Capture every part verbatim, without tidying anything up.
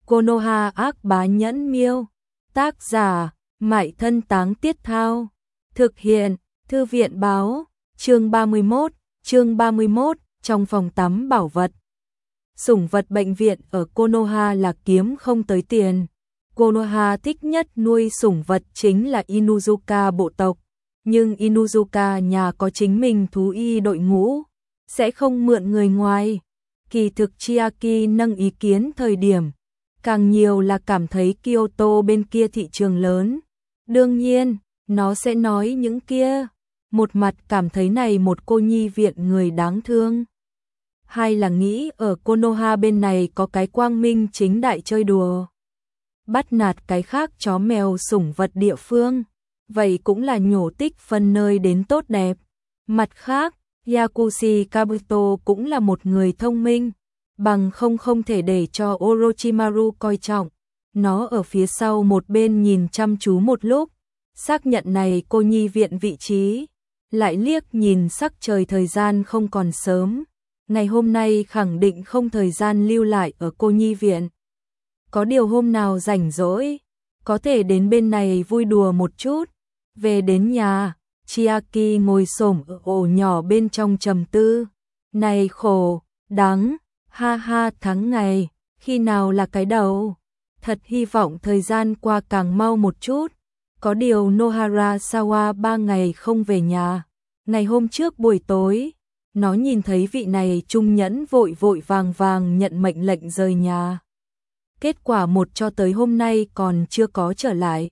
Konoha ác bá nhẫn miêu. Tác giả, Mại Thân Táng Tiết Thao. Thực hiện, Thư viện báo. Chương ba mươi mốt, chương ba mươi mốt, trong phòng tắm bảo vật. Sủng vật bệnh viện ở Konoha là kiếm không tới tiền. Konoha thích nhất nuôi sủng vật chính là Inuzuka bộ tộc, nhưng Inuzuka nhà có chính mình thú y đội ngũ, sẽ không mượn người ngoài. Kỳ thực Chiaki nâng ý kiến thời điểm, càng nhiều là cảm thấy Kyoto bên kia thị trường lớn. Đương nhiên, nó sẽ nói những kia. Một mặt cảm thấy này một cô nhi viện người đáng thương. Hai là nghĩ ở Konoha bên này có cái quang minh chính đại chơi đùa. Bắt nạt cái khác chó mèo sủng vật địa phương. Vậy cũng là nhổ tích phân nơi đến tốt đẹp. Mặt khác, Yakushi Kabuto cũng là một người thông minh. Bằng không không thể để cho Orochimaru coi trọng. Nó ở phía sau một bên nhìn chăm chú một lúc. Xác nhận này cô nhi viện vị trí. Lại liếc nhìn sắc trời thời gian không còn sớm. Ngày hôm nay khẳng định không thời gian lưu lại ở cô nhi viện. Có điều hôm nào rảnh rỗi, có thể đến bên này vui đùa một chút. Về đến nhà, Chiaki ngồi xổm ở ổ nhỏ bên trong trầm tư. Này khổ, đắng, ha ha tháng ngày, khi nào là cái đầu. Thật hy vọng thời gian qua càng mau một chút. Có điều Nohara Sawa ba ngày không về nhà. Ngày hôm trước buổi tối, nó nhìn thấy vị này trung nhẫn vội vội vàng vàng nhận mệnh lệnh rời nhà. Kết quả một cho tới hôm nay còn chưa có trở lại.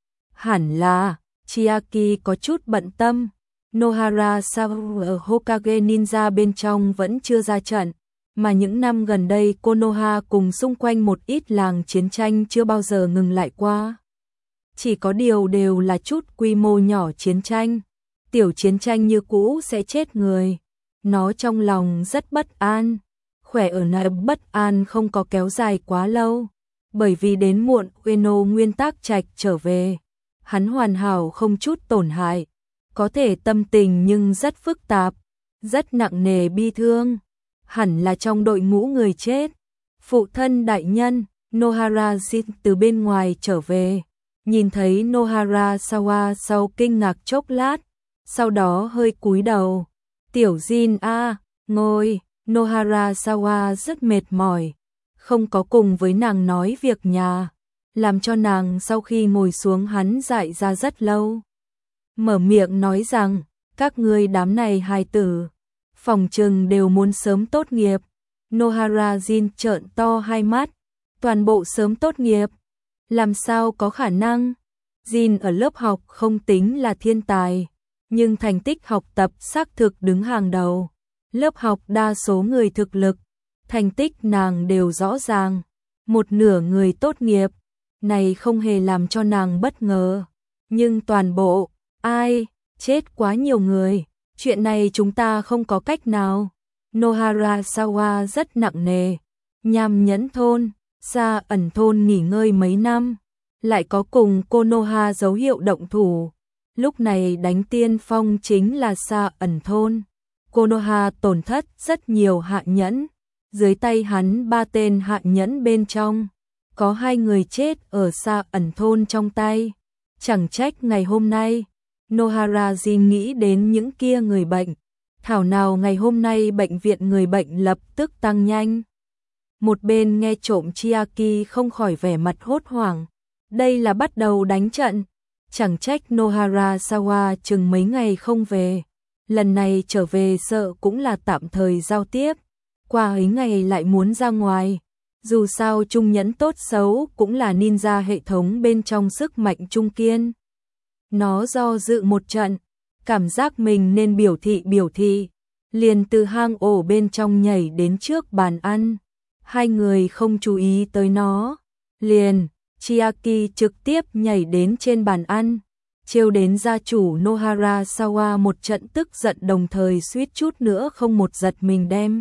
Hẳn là, Chiaki có chút bận tâm. Nohara Sawa ở Hokage Ninja bên trong vẫn chưa ra trận. Mà những năm gần đây Konoha cùng xung quanh một ít làng chiến tranh chưa bao giờ ngừng lại qua. Chỉ có điều đều là chút quy mô nhỏ chiến tranh. Tiểu chiến tranh như cũ sẽ chết người. Nó trong lòng rất bất an. Khỏe ở nơi bất an không có kéo dài quá lâu. Bởi vì đến muộn Ueno nguyên tác trạch trở về. Hắn hoàn hảo không chút tổn hại. Có thể tâm tình nhưng rất phức tạp. Rất nặng nề bi thương. Hẳn là trong đội ngũ người chết. Phụ thân đại nhân, Nohara Jin từ bên ngoài trở về. Nhìn thấy Nohara Sawa sau kinh ngạc chốc lát. Sau đó hơi cúi đầu. Tiểu Jin a, ngồi. Nohara Sawa rất mệt mỏi. Không có cùng với nàng nói việc nhà. Làm cho nàng sau khi ngồi xuống hắn dại ra rất lâu. Mở miệng nói rằng, các ngươi đám này hài tử. Phòng trừng đều muốn sớm tốt nghiệp. Nohara Jin trợn to hai mắt. Toàn bộ sớm tốt nghiệp. Làm sao có khả năng? Jin ở lớp học không tính là thiên tài. Nhưng thành tích học tập xác thực đứng hàng đầu. Lớp học đa số người thực lực. Thành tích nàng đều rõ ràng. Một nửa người tốt nghiệp. Này không hề làm cho nàng bất ngờ. Nhưng toàn bộ, ai, chết quá nhiều người. Chuyện này chúng ta không có cách nào. Nohara Sawa rất nặng nề. Nham nhẫn thôn, Sa ẩn thôn nghỉ ngơi mấy năm. Lại có cùng Konoha dấu hiệu động thủ. Lúc này đánh tiên phong chính là Sa ẩn thôn. Konoha tổn thất rất nhiều hạ nhẫn. Dưới tay hắn ba tên hạ nhẫn bên trong. Có hai người chết ở Sa ẩn thôn trong tay. Chẳng trách ngày hôm nay. Nohara Jin nghĩ đến những kia người bệnh. Thảo nào ngày hôm nay bệnh viện người bệnh lập tức tăng nhanh. Một bên nghe trộm Chiaki không khỏi vẻ mặt hốt hoảng. Đây là bắt đầu đánh trận. Chẳng trách Nohara Sawa chừng mấy ngày không về. Lần này trở về sợ cũng là tạm thời giao tiếp. Qua ấy ngày lại muốn ra ngoài. Dù sao trung nhẫn tốt xấu cũng là ninja hệ thống bên trong sức mạnh trung kiên. Nó do dự một trận. Cảm giác mình nên biểu thị biểu thị. Liền từ hang ổ bên trong nhảy đến trước bàn ăn. Hai người không chú ý tới nó. Liền, Chiaki trực tiếp nhảy đến trên bàn ăn. Trêu đến gia chủ Nohara Sawa một trận tức giận đồng thời suýt chút nữa không một giật mình đem.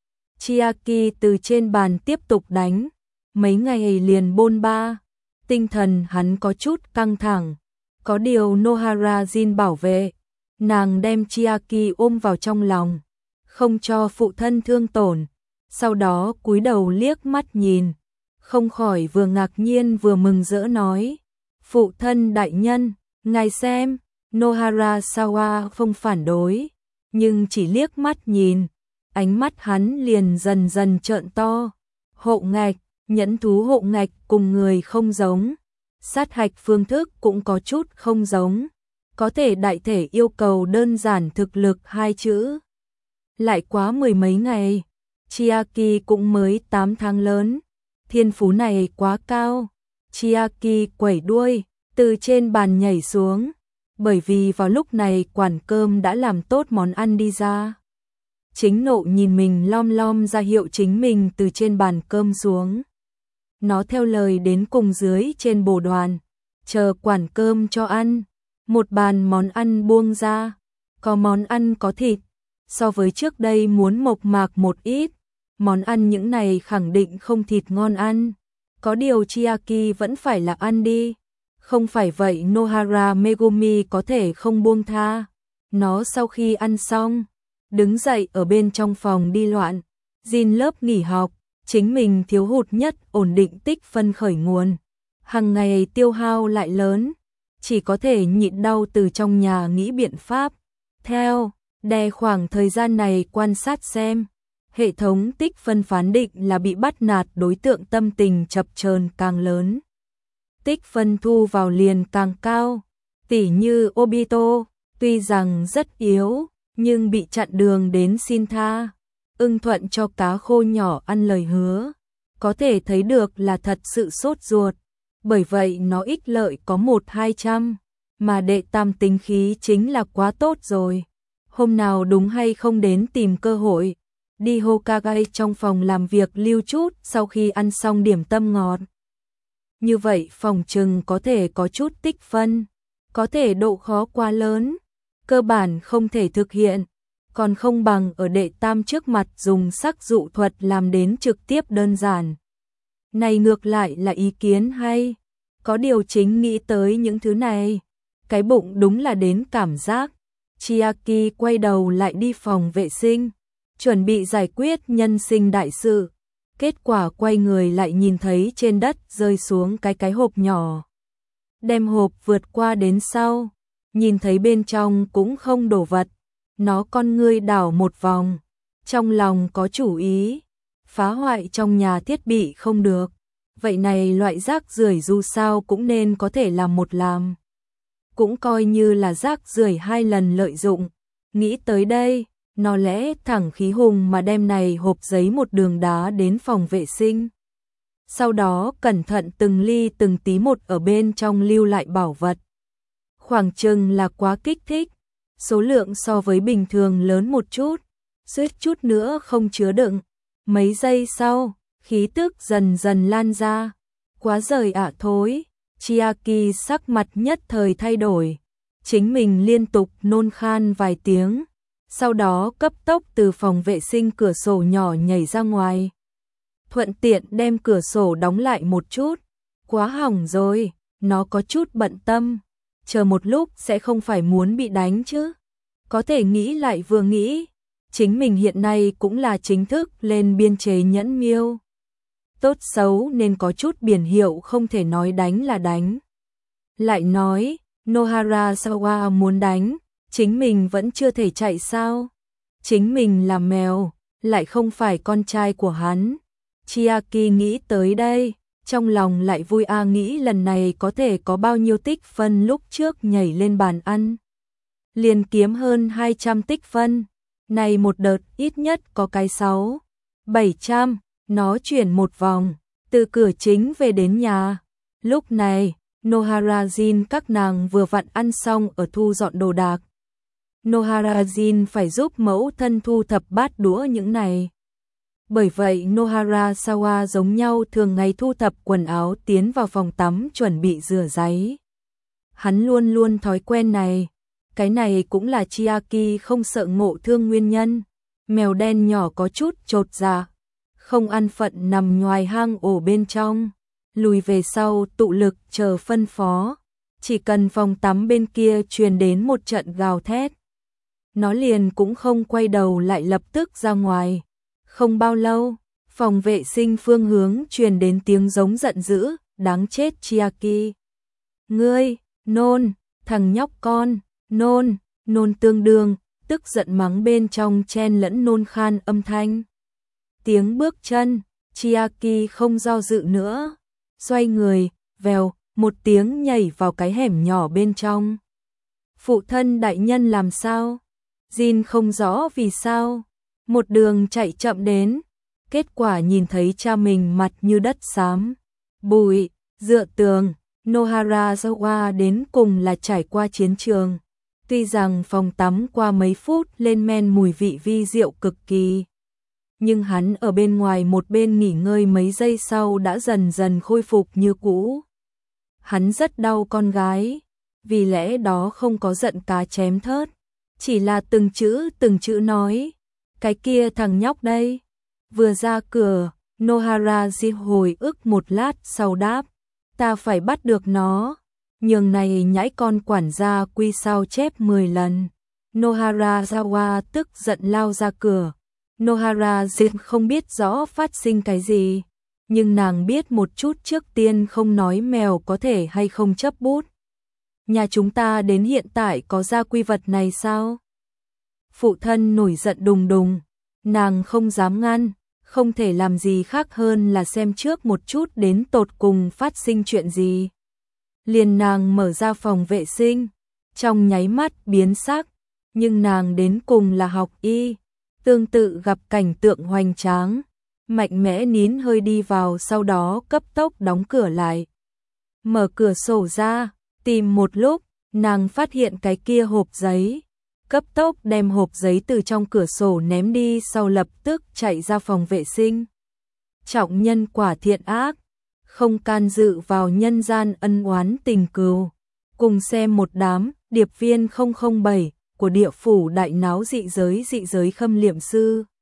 Chiaki từ trên bàn tiếp tục đánh. Mấy ngày liền bôn ba. Tinh thần hắn có chút căng thẳng. Có điều Nohara Jin bảo vệ. Nàng đem Chiaki ôm vào trong lòng. Không cho phụ thân thương tổn. Sau đó cúi đầu liếc mắt nhìn. không khỏi vừa ngạc nhiên vừa mừng rỡ nói, phụ thân đại nhân, ngài xem. Nohara Sawa không phản đối, nhưng chỉ liếc mắt nhìn, ánh mắt hắn liền dần dần trợn to. Hộ ngạch, nhẫn thú hộ ngạch cùng người không giống, sát hạch phương thức cũng có chút không giống, có thể đại thể yêu cầu đơn giản thực lực hai chữ. Lại quá mười mấy ngày, Chiaki cũng mới tám tháng lớn, thiên phú này quá cao. Chiaki quẩy đuôi, từ trên bàn nhảy xuống, bởi vì vào lúc này quản cơm đã làm tốt món ăn đi ra. Chính nộ nhìn mình lom lom ra hiệu chính mình từ trên bàn cơm xuống. Nó theo lời đến cùng dưới trên bồ đoàn, chờ quản cơm cho ăn. Một bàn món ăn buông ra, có món ăn có thịt, so với trước đây muốn mộc mạc một ít. Món ăn những này khẳng định không thịt ngon ăn, có điều Chiaki vẫn phải là ăn đi. Không phải vậy Nohara Megumi có thể không buông tha. Nó sau khi ăn xong, đứng dậy ở bên trong phòng đi loạn. Jin lớp nghỉ học, chính mình thiếu hụt nhất ổn định tích phân khởi nguồn. Hàng ngày tiêu hao lại lớn, chỉ có thể nhịn đau từ trong nhà nghĩ biện pháp. Theo, đè khoảng thời gian này quan sát xem. Hệ thống tích phân phán định là bị bắt nạt đối tượng tâm tình chập chờn càng lớn, tích phân thu vào liền càng cao. Tỉ như Obito, tuy rằng rất yếu, nhưng bị chặn đường đến xin tha, ưng thuận cho cá khô nhỏ ăn lời hứa, có thể thấy được là thật sự sốt ruột. Bởi vậy nó ích lợi có một hai trăm, mà đệ tam tính khí chính là quá tốt rồi. Hôm nào đúng hay không đến tìm cơ hội, đi Hokage trong phòng làm việc lưu chút sau khi ăn xong điểm tâm ngọt. Như vậy phòng trừng có thể có chút tích phân, có thể độ khó quá lớn, cơ bản không thể thực hiện, còn không bằng ở đệ tam trước mặt dùng sắc dụ thuật làm đến trực tiếp đơn giản. Này ngược lại là ý kiến hay, có điều chính nghĩ tới những thứ này, cái bụng đúng là đến cảm giác. Chiaki quay đầu lại đi phòng vệ sinh, chuẩn bị giải quyết nhân sinh đại sự. Kết quả quay người lại nhìn thấy trên đất rơi xuống cái cái hộp nhỏ. Đem hộp vượt qua đến sau, nhìn thấy bên trong cũng không đổ vật. Nó con ngươi đảo một vòng, trong lòng có chủ ý, phá hoại trong nhà thiết bị không được. Vậy này loại rác rưởi dù sao cũng nên có thể làm một làm. Cũng coi như là rác rưởi hai lần lợi dụng. Nghĩ tới đây, nó lẽ thẳng khí hùng mà đem này hộp giấy một đường đá đến phòng vệ sinh. Sau đó cẩn thận từng ly từng tí một ở bên trong lưu lại bảo vật. Khoảng chừng là quá kích thích, số lượng so với bình thường lớn một chút, suýt chút nữa không chứa đựng. Mấy giây sau, khí tức dần dần lan ra. Quá rời ạ thối, Chiaki sắc mặt nhất thời thay đổi. Chính mình liên tục nôn khan vài tiếng, sau đó cấp tốc từ phòng vệ sinh cửa sổ nhỏ nhảy ra ngoài. Thuận tiện đem cửa sổ đóng lại một chút. Quá hỏng rồi, nó có chút bận tâm. Chờ một lúc sẽ không phải muốn bị đánh chứ. Có thể nghĩ lại vừa nghĩ, chính mình hiện nay cũng là chính thức lên biên chế nhẫn miêu. Tốt xấu nên có chút biển hiệu không thể nói đánh là đánh. Lại nói, Nohara Sawa muốn đánh, chính mình vẫn chưa thể chạy sao. Chính mình là mèo, lại không phải con trai của hắn. Chiaki nghĩ tới đây, trong lòng lại vui a nghĩ lần này có thể có bao nhiêu tích phân lúc trước nhảy lên bàn ăn. Liền kiếm hơn hai trăm tích phân, này một đợt ít nhất có cái sáu, bảy trăm, nó chuyển một vòng, từ cửa chính về đến nhà. Lúc này, Nohara Jin các nàng vừa vặn ăn xong ở thu dọn đồ đạc. Nohara Jin phải giúp mẫu thân thu thập bát đũa những này. Bởi vậy Nohara Sawa giống nhau thường ngày thu thập quần áo tiến vào phòng tắm chuẩn bị rửa ráy. Hắn luôn luôn thói quen này. Cái này cũng là Chiaki không sợ ngộ thương nguyên nhân. Mèo đen nhỏ có chút chột dạ, không ăn phận nằm ngoài hang ổ bên trong, lùi về sau tụ lực chờ phân phó. Chỉ cần phòng tắm bên kia truyền đến một trận gào thét, nó liền cũng không quay đầu lại lập tức ra ngoài. Không bao lâu, Phòng vệ sinh phương hướng truyền đến tiếng giống giận dữ, đáng chết Chiaki. Ngươi, nôn, thằng nhóc con, nôn, nôn tương đương, tức giận mắng bên trong chen lẫn nôn khan âm thanh. Tiếng bước chân, Chiaki không do dự nữa, xoay người, vèo, một tiếng nhảy vào cái hẻm nhỏ bên trong. Phụ thân đại nhân làm sao? Jin không rõ vì sao, một đường chạy chậm đến, kết quả nhìn thấy cha mình mặt như đất xám, bụi, dựa tường. Noharazawa đến cùng là trải qua chiến trường, tuy rằng phòng tắm qua mấy phút lên men mùi vị vi rượu cực kỳ, nhưng hắn ở bên ngoài một bên nghỉ ngơi mấy giây sau đã dần dần khôi phục như cũ. Hắn rất đau con gái, vì lẽ đó không có giận cá chém thớt, chỉ là từng chữ từng chữ nói, cái kia thằng nhóc đây. Vừa ra cửa, Noharazi hồi ức một lát sau đáp, ta phải bắt được nó, nhường này nhãi con quản gia quy sao chép mười lần. Noharazawa tức giận lao ra cửa. Noharazi không biết rõ phát sinh cái gì, nhưng nàng biết một chút trước tiên không nói mèo có thể hay không chấp bút. Nhà chúng ta đến hiện tại có ra quy vật này sao? Phụ thân nổi giận đùng đùng, nàng không dám ngăn, không thể làm gì khác hơn là xem trước một chút đến tột cùng phát sinh chuyện gì. Liền nàng mở ra phòng vệ sinh, trong nháy mắt biến sắc, nhưng nàng đến cùng là học y, tương tự gặp cảnh tượng hoành tráng, mạnh mẽ nín hơi đi vào, sau đó cấp tốc đóng cửa lại. Mở cửa sổ ra, tìm một lúc, nàng phát hiện cái kia hộp giấy, cấp tốc đem hộp giấy từ trong cửa sổ ném đi, sau lập tức chạy ra phòng vệ sinh. Trọng nhân quả thiện ác, không can dự vào nhân gian ân oán tình cừu. Cùng xem một đám điệp viên không không bảy của địa phủ đại náo dị giới dị giới khâm liệm sư.